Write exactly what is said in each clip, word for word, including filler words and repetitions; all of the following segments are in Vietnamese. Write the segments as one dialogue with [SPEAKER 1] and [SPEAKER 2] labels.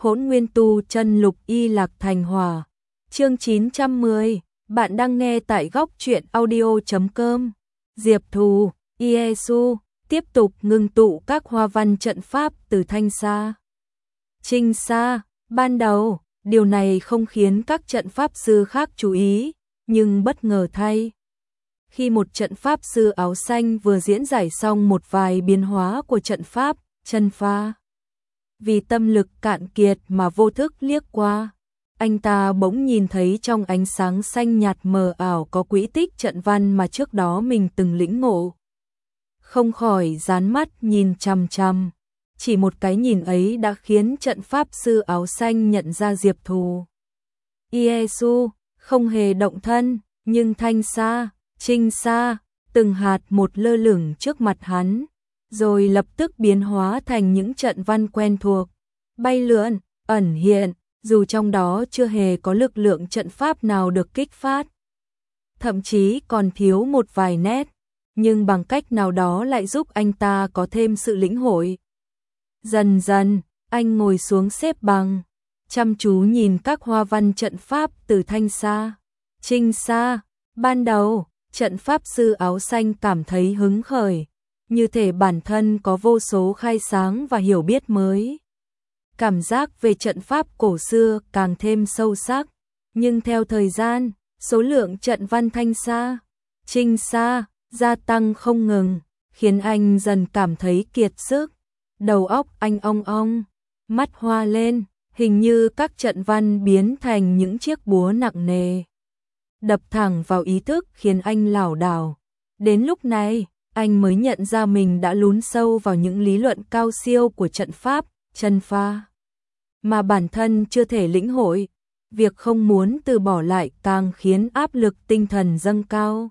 [SPEAKER 1] Hỗn Nguyên Tu Chân Lục Y Lạc Thành Hỏa. Chương chín trăm mười, bạn đang nghe tại góc truyện audio chấm com. Diệp Thù, Iesu tiếp tục ngưng tụ các hoa văn trận pháp từ Thanh Sa, Trinh Sa. Ban đầu, điều này không khiến các trận pháp sư khác chú ý, nhưng bất ngờ thay, khi một trận pháp sư áo xanh vừa diễn giải xong một vài biến hóa của trận pháp, chân pha, vì tâm lực cạn kiệt mà vô thức liếc qua, anh ta bỗng nhìn thấy trong ánh sáng xanh nhạt mờ ảo có quỹ tích trận văn mà trước đó mình từng lĩnh ngộ. Không khỏi dán mắt nhìn chằm chằm, chỉ một cái nhìn ấy đã khiến trận pháp sư áo xanh nhận ra Diệp Thù. Iesu không hề động thân, nhưng Thanh Sa, Trinh Sa, từng hạt một lơ lửng trước mặt hắn, rồi lập tức biến hóa thành những trận văn quen thuộc, bay lượn, ẩn hiện, dù trong đó chưa hề có lực lượng trận pháp nào được kích phát, thậm chí còn thiếu một vài nét, nhưng bằng cách nào đó lại giúp anh ta có thêm sự lĩnh hội. Dần dần, anh ngồi xuống xếp bằng, chăm chú nhìn các hoa văn trận pháp từ Thanh Sa, Trinh Sa. Ban đầu, trận pháp sư áo xanh cảm thấy hứng khởi, như thể bản thân có vô số khai sáng và hiểu biết mới. Cảm giác về trận pháp cổ xưa càng thêm sâu sắc, nhưng theo thời gian, số lượng trận văn Thanh Sa, Trinh Sa gia tăng không ngừng, khiến anh dần cảm thấy kiệt sức. Đầu óc anh ong ong, mắt hoa lên, hình như các trận văn biến thành những chiếc búa nặng nề, đập thẳng vào ý thức khiến anh lảo đảo. Đến lúc này, anh mới nhận ra mình đã lún sâu vào những lý luận cao siêu của trận pháp, chân pha, mà bản thân chưa thể lĩnh hội. Việc không muốn từ bỏ lại càng khiến áp lực tinh thần dâng cao.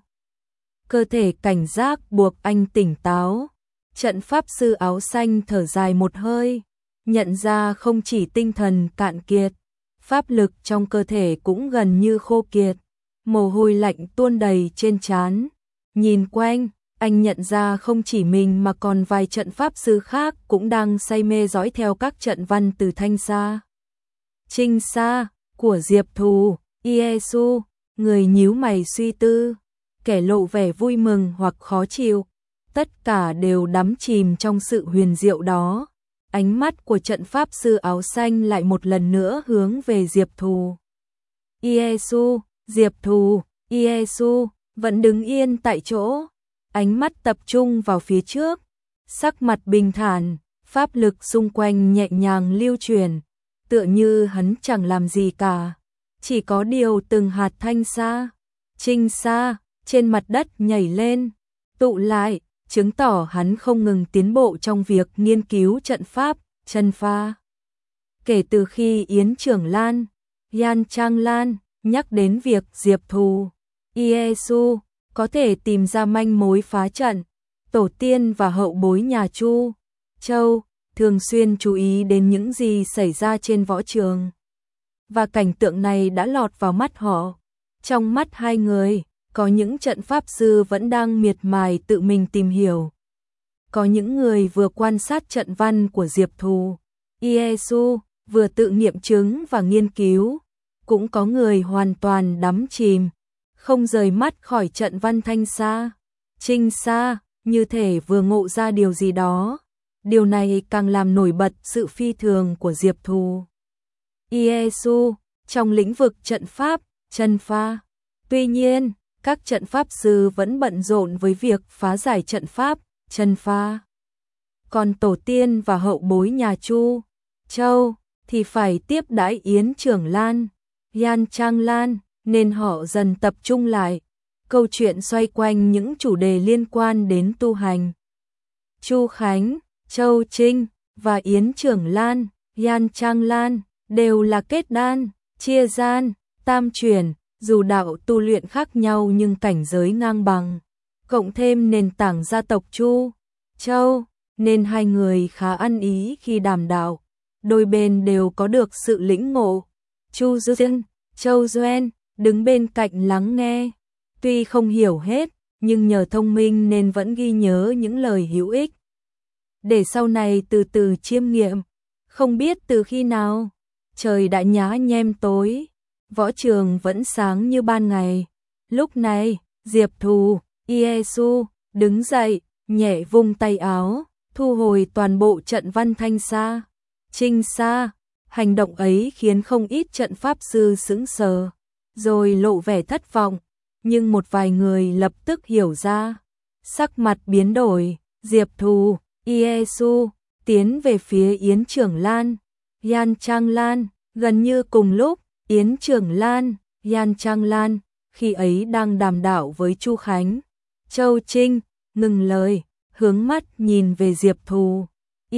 [SPEAKER 1] Cơ thể cảnh giác buộc anh tỉnh táo. Trận pháp sư áo xanh thở dài một hơi, nhận ra không chỉ tinh thần cạn kiệt, pháp lực trong cơ thể cũng gần như khô kiệt, mồ hôi lạnh tuôn đầy trên trán. Nhìn quanh, anh nhận ra không chỉ mình mà còn vài trận pháp sư khác cũng đang say mê dõi theo các trận văn từ Thanh Sa, Trinh Sa của Diệp Thù. Iesu, người nhíu mày suy tư, kẻ lộ vẻ vui mừng hoặc khó chịu, tất cả đều đắm chìm trong sự huyền diệu đó. Ánh mắt của trận pháp sư áo xanh lại một lần nữa hướng về Diệp Thù. Iesu, Diệp Thù, Iesu vẫn đứng yên tại chỗ, ánh mắt tập trung vào phía trước, sắc mặt bình thản, pháp lực xung quanh nhẹ nhàng lưu chuyển, tựa như hắn chẳng làm gì cả. Chỉ có điều từng hạt Thanh Sa, Trinh Sa trên mặt đất nhảy lên, tụ lại, chứng tỏ hắn không ngừng tiến bộ trong việc nghiên cứu trận pháp, chân pha. Kể từ khi Yến Trưởng Lan, Yan Trang Lan nhắc đến việc Diệp Thù, Iesu có thể tìm ra manh mối phá trận, tổ tiên và hậu bối nhà Chu, Châu thường xuyên chú ý đến những gì xảy ra trên võ trường. Và cảnh tượng này đã lọt vào mắt họ. Trong mắt hai người, có những trận pháp sư vẫn đang miệt mài tự mình tìm hiểu. Có những người vừa quan sát trận văn của Diệp Thù, Iesu, vừa tự nghiệm chứng và nghiên cứu. Cũng có người hoàn toàn đắm chìm, không rời mắt khỏi trận văn Thanh Sa, Trinh Sa, như thể vừa ngộ ra điều gì đó. Điều này càng làm nổi bật sự phi thường của Diệp Thù. Iesu, trong lĩnh vực trận pháp, chân pha. Tuy nhiên, các trận pháp sư vẫn bận rộn với việc phá giải trận pháp, chân pha. Còn tổ tiên và hậu bối nhà Chu, Châu thì phải tiếp đãi Yến Trưởng Lan, Yan Trang Lan, nên họ dần tập trung lại. Câu chuyện xoay quanh những chủ đề liên quan đến tu hành. Chu Khánh, Châu Trinh và Yến Trưởng Lan, Yan Trang Lan đều là kết đan, chia gian, tam chuyển, dù đạo tu luyện khác nhau nhưng cảnh giới ngang bằng. Cộng thêm nền tảng gia tộc Chu, Châu, nên hai người khá ăn ý khi đàm đạo. Đôi bên đều có được sự lĩnh ngộ. Chu Duyên, Châu Duyên đứng bên cạnh lắng nghe. Tuy không hiểu hết, nhưng nhờ thông minh nên vẫn ghi nhớ những lời hữu ích, để sau này từ từ chiêm nghiệm. Không biết từ khi nào, trời đã nhá nhem tối, võ trường vẫn sáng như ban ngày. Lúc này, Diệp Thù, Iesu, đứng dậy, nhẹ vung tay áo, thu hồi toàn bộ trận văn thanh xa, trinh xa. Hành động ấy khiến không ít trận pháp sư sững sờ, rồi lộ vẻ thất vọng, nhưng một vài người lập tức hiểu ra. Sắc mặt biến đổi, Diệp Thù, Iesu, tiến về phía Yến Trưởng Lan, Yan Trang Lan, gần như cùng lúc, Yến Trưởng Lan, Yan Trang Lan, khi ấy đang đàm đạo với Chu Khánh. Châu Trinh, ngừng lời, hướng mắt nhìn về Diệp Thù,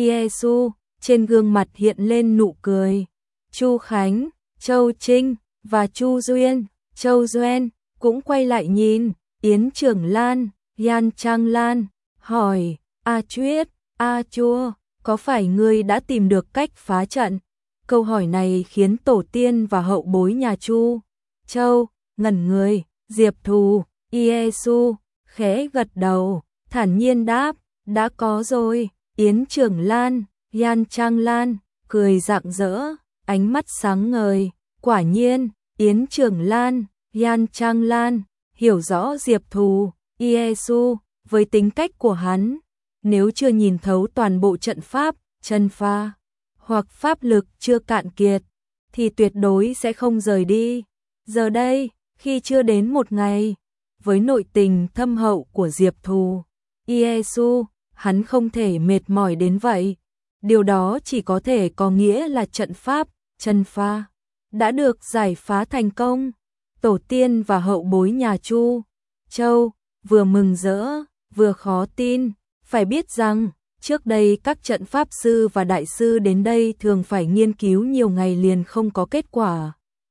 [SPEAKER 1] Iesu, trên gương mặt hiện lên nụ cười. Chu Khánh, Châu Trinh và Chu Duyên, Châu Duyên cũng quay lại nhìn Yến Trưởng Lan, Yan Trang Lan, hỏi: "A Chuyết, A Chua, có phải ngươi đã tìm được cách phá trận?" Câu hỏi này khiến tổ tiên và hậu bối nhà Chu, Châu ngẩn người. Diệp Thù, Iesu khẽ gật đầu, thản nhiên đáp: "Đã có rồi." Yến Trưởng Lan, Yan Trang Lan cười rạng rỡ, ánh mắt sáng ngời. Quả nhiên, Yến Trưởng Lan, Yan Trang Lan hiểu rõ Diệp Thù, Iesu với tính cách của hắn, nếu chưa nhìn thấu toàn bộ trận pháp, chân pha hoặc pháp lực chưa cạn kiệt thì tuyệt đối sẽ không rời đi. Giờ đây, khi chưa đến một ngày, với nội tình thâm hậu của Diệp Thù, Iesu, hắn không thể mệt mỏi đến vậy. Điều đó chỉ có thể có nghĩa là trận pháp, chân pha đã được giải phá thành công. Tổ tiên và hậu bối nhà Chu, Châu vừa mừng rỡ, vừa khó tin. Phải biết rằng, trước đây các trận pháp sư và đại sư đến đây thường phải nghiên cứu nhiều ngày liền không có kết quả.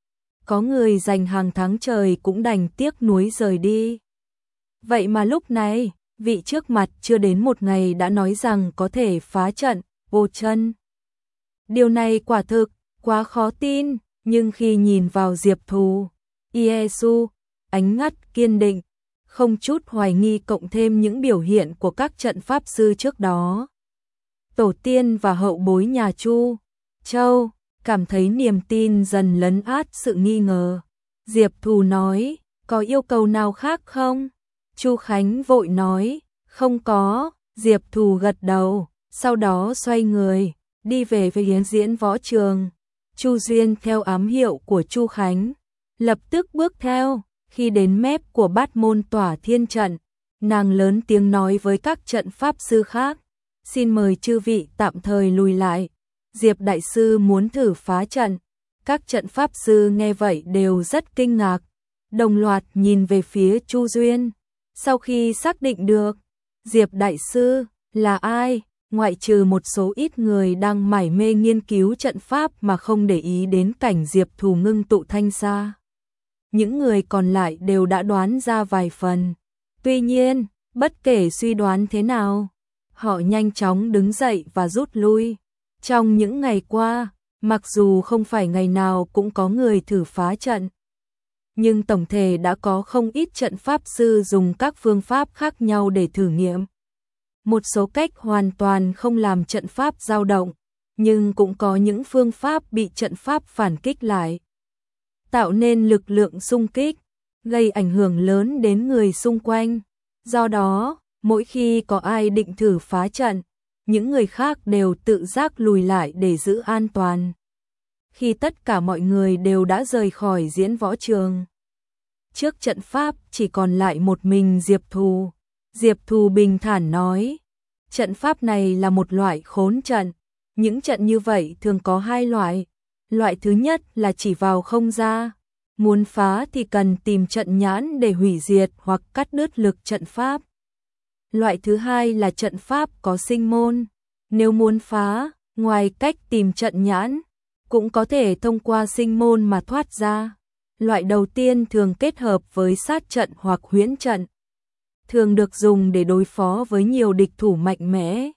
[SPEAKER 1] Có người dành hàng tháng trời cũng đành tiếc nuối rời đi. Vậy mà lúc này, vị trước mặt chưa đến một ngày đã nói rằng có thể phá trận, vô chân. Điều này quả thực quá khó tin, nhưng khi nhìn vào Diệp Thù, Iesu, ánh mắt kiên định, không chút hoài nghi, cộng thêm những biểu hiện của các trận pháp sư trước đó, tổ tiên và hậu bối nhà Chu, Châu cảm thấy niềm tin dần lấn át sự nghi ngờ. Diệp Thù nói: "Có yêu cầu nào khác không?" Chu Khánh vội nói: "Không có." Diệp Thù gật đầu, sau đó xoay người, đi về phía diễn võ trường. Chu Duyên theo ám hiệu của Chu Khánh, lập tức bước theo. Khi đến mép của Bát Môn Tỏa Thiên trận, nàng lớn tiếng nói với các trận pháp sư khác: "Xin mời chư vị tạm thời lùi lại. Diệp đại sư muốn thử phá trận." Các trận pháp sư nghe vậy đều rất kinh ngạc, đồng loạt nhìn về phía Chu Duyên. Sau khi xác định được Diệp đại sư là ai, ngoại trừ một số ít người đang mải mê nghiên cứu trận pháp mà không để ý đến cảnh Diệp Thù ngưng tụ thanh xa, những người còn lại đều đã đoán ra vài phần. Tuy nhiên, bất kể suy đoán thế nào, họ nhanh chóng đứng dậy và rút lui. Trong những ngày qua, mặc dù không phải ngày nào cũng có người thử phá trận, nhưng tổng thể đã có không ít trận pháp sư dùng các phương pháp khác nhau để thử nghiệm. Một số cách hoàn toàn không làm trận pháp dao động, nhưng cũng có những phương pháp bị trận pháp phản kích lại, tạo nên lực lượng xung kích, gây ảnh hưởng lớn đến người xung quanh. Do đó, mỗi khi có ai định thử phá trận, những người khác đều tự giác lùi lại để giữ an toàn. Khi tất cả mọi người đều đã rời khỏi diễn võ trường, trước trận pháp chỉ còn lại một mình Diệp Thù. Diệp Thù bình thản nói: "Trận pháp này là một loại khốn trận. Những trận như vậy thường có hai loại. Loại thứ nhất là chỉ vào không ra. Muốn phá thì cần tìm trận nhãn để hủy diệt hoặc cắt đứt lực trận pháp. Loại thứ hai là trận pháp có sinh môn. Nếu muốn phá, ngoài cách tìm trận nhãn, cũng có thể thông qua sinh môn mà thoát ra. Loại đầu tiên thường kết hợp với sát trận hoặc huyễn trận, thường được dùng để đối phó với nhiều địch thủ mạnh mẽ.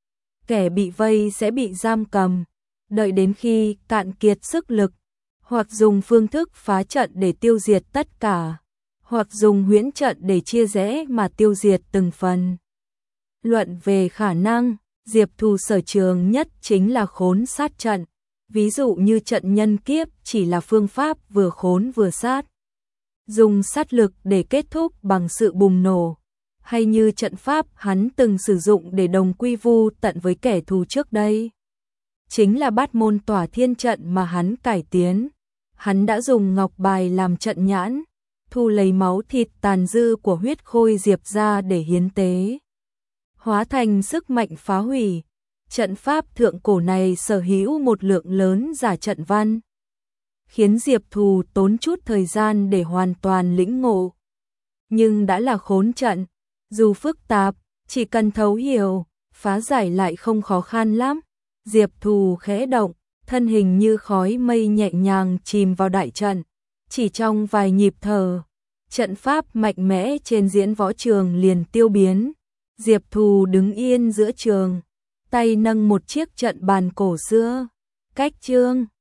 [SPEAKER 1] Kẻ bị vây sẽ bị giam cầm, đợi đến khi cạn kiệt sức lực, hoặc dùng phương thức phá trận để tiêu diệt tất cả, hoặc dùng huyễn trận để chia rẽ mà tiêu diệt từng phần." Luận về khả năng, Diệp Thù sở trường nhất chính là khốn sát trận. ví dụ như trận nhân kiếp chỉ là phương pháp vừa khốn vừa sát, dùng sát lực để kết thúc bằng sự bùng nổ, hay như trận pháp hắn từng sử dụng để đồng quy vu tận với kẻ thù trước đây. Chính là bát môn tỏa thiên trận mà hắn cải tiến. Hắn đã dùng ngọc bài làm trận nhãn, thu lấy máu thịt tàn dư của huyết khôi Diệp ra để hiến tế, hóa thành sức mạnh phá hủy. Trận pháp thượng cổ này sở hữu một lượng lớn giả trận văn, khiến Diệp Thù tốn chút thời gian để hoàn toàn lĩnh ngộ. Nhưng đã là khốn trận, dù phức tạp, chỉ cần thấu hiểu, phá giải lại không khó khăn lắm. Diệp Thù khẽ động, thân hình như khói mây nhẹ nhàng chìm vào đại trận. Chỉ trong vài nhịp thở, trận pháp mạnh mẽ trên diễn võ trường liền tiêu biến. Diệp Thù đứng yên giữa trường, tay nâng một chiếc trận bàn cổ xưa, cách chương